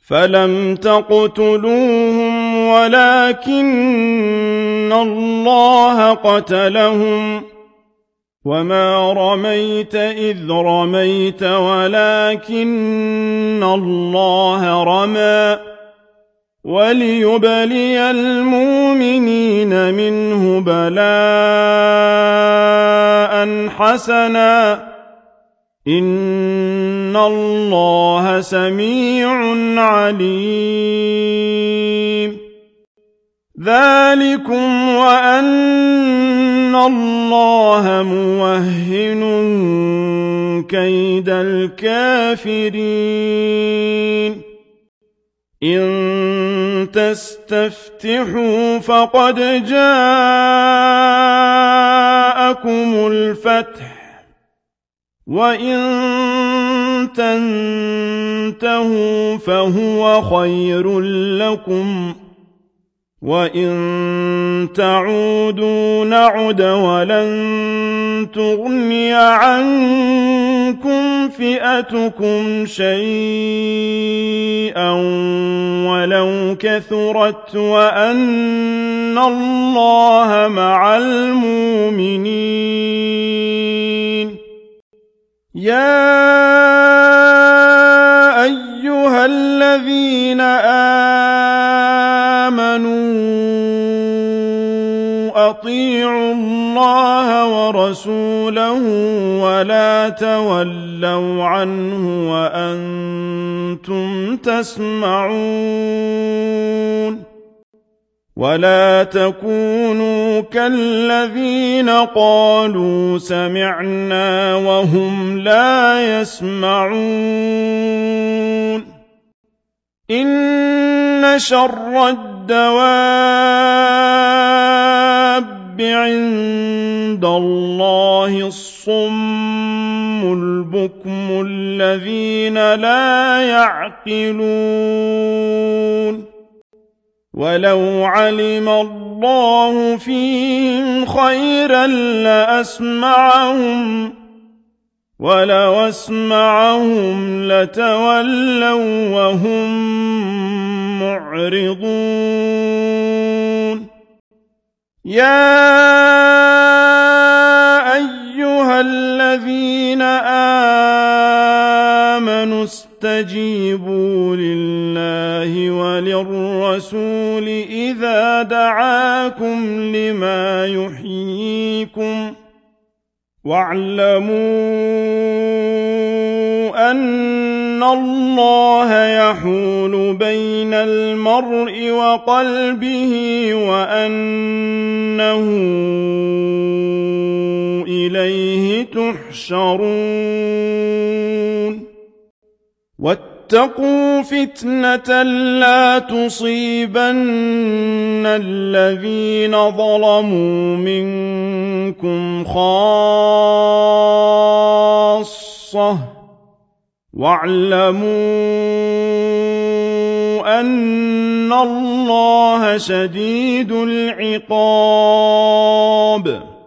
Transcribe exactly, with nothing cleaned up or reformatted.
فلم تقتلوهم ولكن الله قتلهم وما رميت إذ رميت ولكن الله رمى وليبلي المؤمنين منه بلاء حسنا إن الله سميع عليم ذلكم وأن الله موهن كيد الكافرين إن تستفتحوا فقد جاءكم الفتح وإن تنتهوا فهو خير لكم وإن تعودوا نعد ولن تغني عنكم فئتكم شيئا ولو كثرت وأن الله مع المؤمنين يا أيها الذين آمنوا أطيعوا الله ورسوله ولا تولوا عنه وأنتم تسمعون ولا تكونوا كالذين قالوا سمعنا وهم لا يسمعون إن شر الدواب عند الله الصم البكم الذين لا يعقلون ولو علم الله فيهم خيرا لأسمعهم ولو أسمعهم لتولوا وهم معرضون يا أيها الذين آمنوا استجيبوا لله وللرسول إذا دعاكم لما يحييكم واعلموا أن الله يحول بين المرء وقلبه وأنه إليه تحشرون واتقوا فتنة لا تصيبن الذين ظلموا منكم خاصة واعلموا أن الله شديد العقاب